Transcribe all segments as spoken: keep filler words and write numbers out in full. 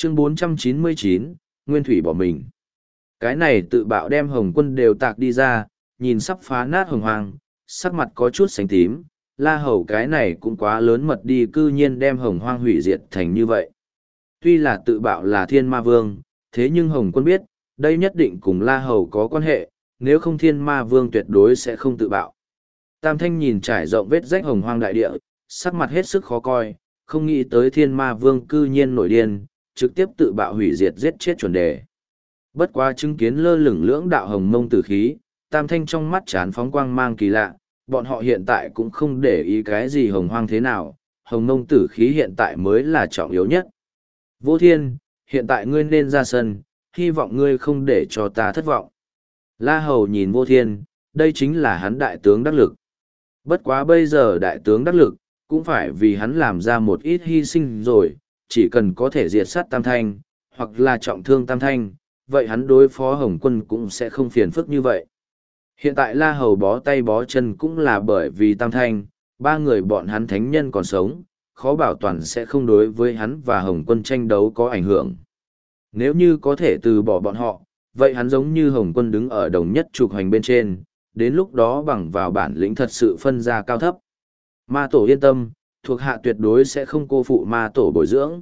Chương bốn trăm chín mươi chín, Nguyên Thủy bỏ mình. Cái này tự bạo đem Hồng Quân đều tạc đi ra, nhìn sắp phá nát hồng hoang, sắc mặt có chút xanh tím, La Hầu cái này cũng quá lớn mật đi, cư nhiên đem hồng hoang hủy diệt thành như vậy. Tuy là tự bạo là Thiên Ma Vương, thế nhưng Hồng Quân biết, đây nhất định cùng La Hầu có quan hệ, nếu không Thiên Ma Vương tuyệt đối sẽ không tự bạo. Tam Thanh nhìn trải rộng vết rách hồng hoang đại địa, sắc mặt hết sức khó coi, không nghĩ tới Thiên Ma Vương cư nhiên nổi điên, trực tiếp tự bạo hủy diệt giết chết chuẩn đề. Bất quá chứng kiến lơ lửng lưỡng đạo hồng mông tử khí, Tam Thanh trong mắt chán phóng quang mang kỳ lạ, bọn họ hiện tại cũng không để ý cái gì hồng hoang thế nào, hồng mông tử khí hiện tại mới là trọng yếu nhất. Vô Thiên, hiện tại ngươi nên ra sân, hy vọng ngươi không để cho ta thất vọng. La Hầu nhìn Vô Thiên, đây chính là hắn đại tướng đắc lực. Bất quá bây giờ đại tướng đắc lực, cũng phải vì hắn làm ra một ít hy sinh rồi, chỉ cần có thể diệt sát Tam Thanh, hoặc là trọng thương Tam Thanh, vậy hắn đối phó Hồng Quân cũng sẽ không phiền phức như vậy. Hiện tại La Hầu bó tay bó chân cũng là bởi vì Tam Thanh, ba người bọn hắn thánh nhân còn sống, khó bảo toàn sẽ không đối với hắn và Hồng Quân tranh đấu có ảnh hưởng. Nếu như có thể từ bỏ bọn họ, vậy hắn giống như Hồng Quân đứng ở đồng nhất trục hành bên trên, đến lúc đó bằng vào bản lĩnh thật sự phân ra cao thấp. Ma Tổ yên tâm, thuộc hạ tuyệt đối sẽ không cô phụ Ma Tổ bồi dưỡng.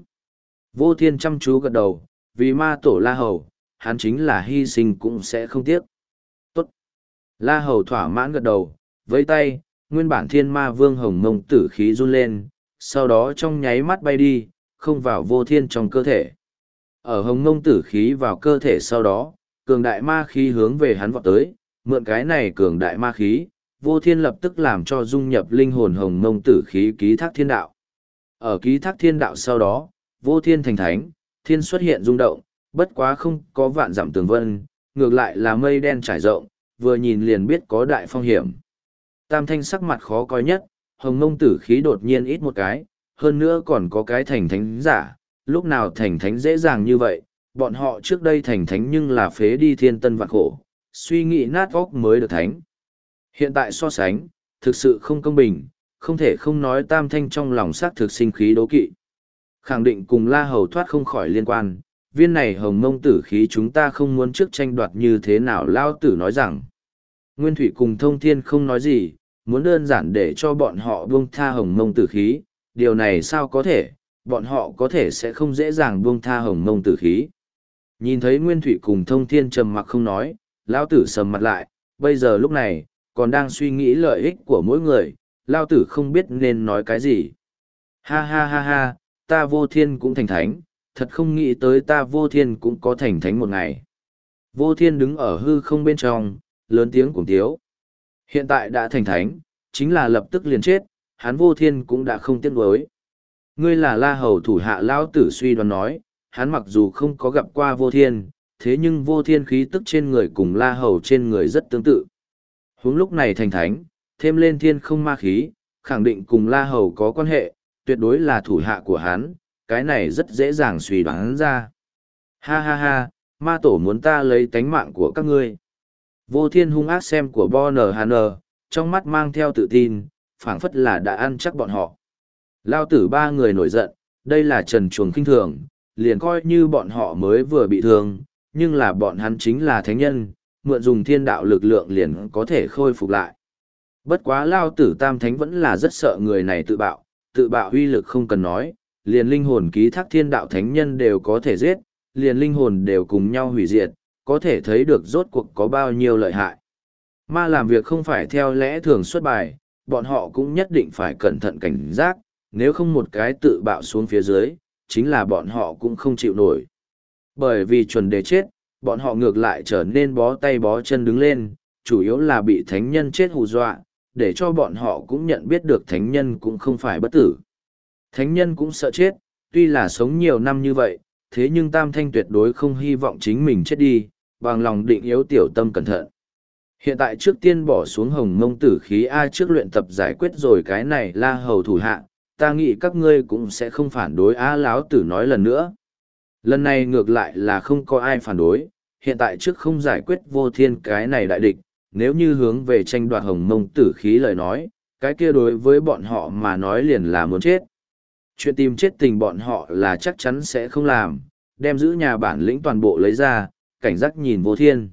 Vô Thiên chăm chú gật đầu, vì Ma Tổ La Hầu, hắn chính là hy sinh cũng sẽ không tiếc. Tốt. La Hầu thỏa mãn gật đầu, với tay, nguyên bản Thiên Ma Vương hồng mông tử khí run lên, sau đó trong nháy mắt bay đi, không vào Vô Thiên trong cơ thể. Ở hồng mông tử khí vào cơ thể sau đó, cường đại ma khí hướng về hắn vọt tới, mượn cái này cường đại ma khí, Vô Thiên lập tức làm cho dung nhập linh hồn hồng mông tử khí ký thác thiên đạo. Ở ký thác thiên đạo sau đó, Vô Thiên thành thánh, thiên xuất hiện rung động, bất quá không có vạn dặm tường vân, ngược lại là mây đen trải rộng, vừa nhìn liền biết có đại phong hiểm. Tam Thanh sắc mặt khó coi nhất, hồng mông tử khí đột nhiên ít một cái, hơn nữa còn có cái thành thánh giả, lúc nào thành thánh dễ dàng như vậy, bọn họ trước đây thành thánh nhưng là phế đi thiên tân vạn khổ, suy nghĩ nát óc mới được thánh. Hiện tại so sánh, thực sự không công bình, không thể không nói Tam Thanh trong lòng xác thực sinh khí đố kỵ. Khẳng định cùng La Hầu thoát không khỏi liên quan, viên này hồng mông tử khí chúng ta không muốn trước tranh đoạt như thế nào, Lao Tử nói rằng. Nguyên Thủy cùng Thông Thiên không nói gì, muốn đơn giản để cho bọn họ buông tha hồng mông tử khí, điều này sao có thể, bọn họ có thể sẽ không dễ dàng buông tha hồng mông tử khí. Nhìn thấy Nguyên Thủy cùng Thông Thiên trầm mặc không nói, Lao Tử sầm mặt lại, bây giờ lúc này, còn đang suy nghĩ lợi ích của mỗi người, Lao Tử không biết nên nói cái gì. Ha ha ha ha, ta Vô Thiên cũng thành thánh, thật không nghĩ tới ta Vô Thiên cũng có thành thánh một ngày. Vô Thiên đứng ở hư không bên trong, lớn tiếng cuồng tiếu. Hiện tại đã thành thánh, chính là lập tức liền chết, hắn Vô Thiên cũng đã không tiếc nuối. Ngươi là La Hầu thủ hạ Lão Tử suy đoán nói, hắn mặc dù không có gặp qua Vô Thiên, thế nhưng Vô Thiên khí tức trên người cùng La Hầu trên người rất tương tự. Huống lúc này thành thánh, thêm lên thiên không ma khí, khẳng định cùng La Hầu có quan hệ, tuyệt đối là thủ hạ của hắn, cái này rất dễ dàng suy đoán ra. Ha ha ha, ma tổ muốn ta lấy tánh mạng của các ngươi. Vô Thiên hung ác xem của Bo N H N, trong mắt mang theo tự tin, phảng phất là đã ăn chắc bọn họ. Lao tử ba người nổi giận, đây là trần chuồng kinh thường, liền coi như bọn họ mới vừa bị thương, nhưng là bọn hắn chính là thánh nhân, mượn dùng thiên đạo lực lượng liền có thể khôi phục lại. Bất quá Lao tử tam thánh vẫn là rất sợ người này tự bạo, tự bạo uy lực không cần nói, liền linh hồn ký thác thiên đạo thánh nhân đều có thể giết, liền linh hồn đều cùng nhau hủy diệt, có thể thấy được rốt cuộc có bao nhiêu lợi hại. Ma làm việc không phải theo lẽ thường xuất bài, bọn họ cũng nhất định phải cẩn thận cảnh giác, nếu không một cái tự bạo xuống phía dưới, chính là bọn họ cũng không chịu nổi. Bởi vì chuẩn đề chết, bọn họ ngược lại trở nên bó tay bó chân đứng lên, chủ yếu là bị thánh nhân chết hù dọa, để cho bọn họ cũng nhận biết được thánh nhân cũng không phải bất tử. Thánh nhân cũng sợ chết, tuy là sống nhiều năm như vậy, thế nhưng Tam Thanh tuyệt đối không hy vọng chính mình chết đi, bằng lòng định yếu tiểu tâm cẩn thận. Hiện tại trước tiên bỏ xuống hồng mông tử khí A trước luyện tập giải quyết rồi cái này La Hầu thủ hạ, ta nghĩ các ngươi cũng sẽ không phản đối A Láo Tử nói lần nữa. Lần này ngược lại là không có ai phản đối, hiện tại trước không giải quyết Vô Thiên cái này đại địch, nếu như hướng về tranh đoạt hồng mông tử khí lời nói, cái kia đối với bọn họ mà nói liền là muốn chết. Chuyện tìm chết tình bọn họ là chắc chắn sẽ không làm, đem giữ nhà bản lĩnh toàn bộ lấy ra, cảnh giác nhìn vô thiên.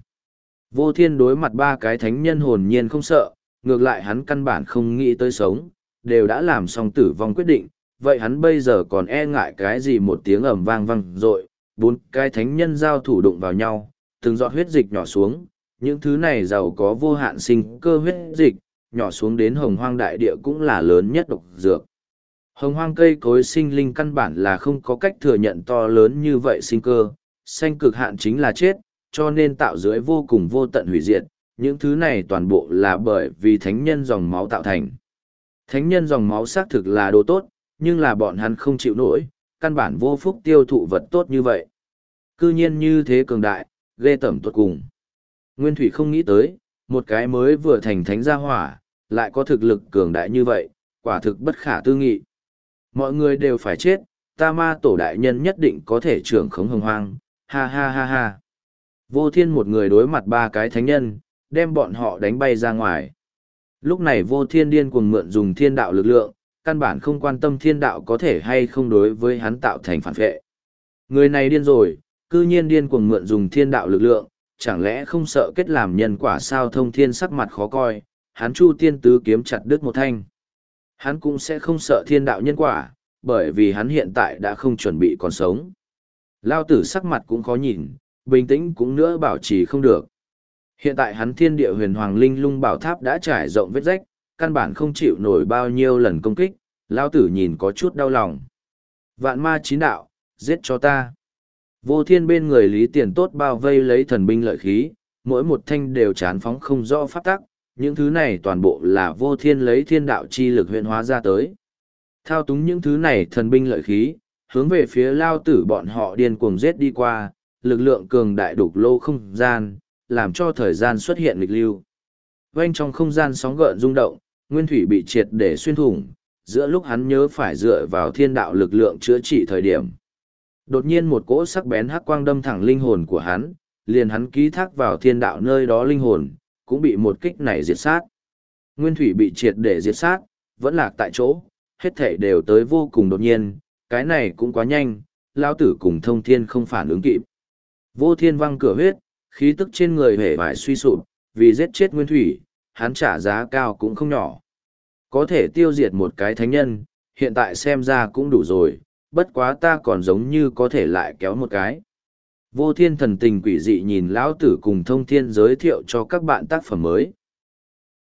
Vô thiên đối mặt ba cái thánh nhân hồn nhiên không sợ, ngược lại hắn căn bản không nghĩ tới sống, đều đã làm xong tử vong quyết định, vậy hắn bây giờ còn e ngại cái gì một tiếng ầm vang vang rội, bốn cái thánh nhân giao thủ đụng vào nhau, từng giọt huyết dịch nhỏ xuống, những thứ này giàu có vô hạn sinh cơ huyết dịch, nhỏ xuống đến hồng hoang đại địa cũng là lớn nhất độc dược. Hồng hoang cây cối sinh linh căn bản là không có cách thừa nhận to lớn như vậy sinh cơ, sanh cực hạn chính là chết, cho nên tạo dưới vô cùng vô tận hủy diệt, những thứ này toàn bộ là bởi vì thánh nhân dòng máu tạo thành. Thánh nhân dòng máu xác thực là đồ tốt, nhưng là bọn hắn không chịu nổi, căn bản vô phúc tiêu thụ vật tốt như vậy. Cư nhiên như thế cường đại, ghê tởm tuột cùng. Nguyên Thủy không nghĩ tới, một cái mới vừa thành thánh gia hỏa, lại có thực lực cường đại như vậy, quả thực bất khả tư nghị. Mọi người đều phải chết, ta ma tổ đại nhân nhất định có thể trưởng khống hồng hoang, ha ha ha ha. Vô thiên một người đối mặt ba cái thánh nhân, đem bọn họ đánh bay ra ngoài. Lúc này vô thiên điên cuồng mượn dùng thiên đạo lực lượng, căn bản không quan tâm thiên đạo có thể hay không đối với hắn tạo thành phản vệ. Người này điên rồi, cư nhiên điên cuồng mượn dùng thiên đạo lực lượng, chẳng lẽ không sợ kết làm nhân quả sao? Thông thiên sắc mặt khó coi, hắn chu tiên tứ kiếm chặt đứt một thanh. Hắn cũng sẽ không sợ thiên đạo nhân quả, bởi vì hắn hiện tại đã không chuẩn bị còn sống. Lao tử sắc mặt cũng khó nhìn, bình tĩnh cũng nữa bảo trì không được. Hiện tại hắn thiên địa huyền hoàng linh lung bảo tháp đã trải rộng vết rách, căn bản không chịu nổi bao nhiêu lần công kích, Lao tử nhìn có chút đau lòng. Vạn ma chín đạo, giết cho ta. Vô thiên bên người Lý Tiền Tốt bao vây lấy thần binh lợi khí, mỗi một thanh đều chán phóng không rõ pháp tắc, những thứ này toàn bộ là vô thiên lấy thiên đạo chi lực huyện hóa ra tới. Thao túng những thứ này thần binh lợi khí, hướng về phía Lao tử bọn họ điên cuồng giết đi qua, lực lượng cường đại đục lô không gian, làm cho thời gian xuất hiện nghịch lưu. Quanh trong không gian sóng gợn rung động, nguyên thủy bị triệt để xuyên thủng, giữa lúc hắn nhớ phải dựa vào thiên đạo lực lượng chữa trị thời điểm. Đột nhiên một cỗ sắc bén hắc quang đâm thẳng linh hồn của hắn, liền hắn ký thác vào thiên đạo nơi đó linh hồn, cũng bị một kích này diệt sát. Nguyên thủy bị triệt để diệt sát, vẫn lạc tại chỗ, hết thể đều tới vô cùng đột nhiên, cái này cũng quá nhanh, Lao tử cùng thông thiên không phản ứng kịp. Vô thiên văng cửa huyết, khí tức trên người hề vải suy sụp, vì giết chết nguyên thủy, hắn trả giá cao cũng không nhỏ. Có thể tiêu diệt một cái thánh nhân, hiện tại xem ra cũng đủ rồi, bất quá ta còn giống như có thể lại kéo một cái. Vô thiên thần tình quỷ dị nhìn lão tử cùng thông thiên giới thiệu cho các bạn tác phẩm mới.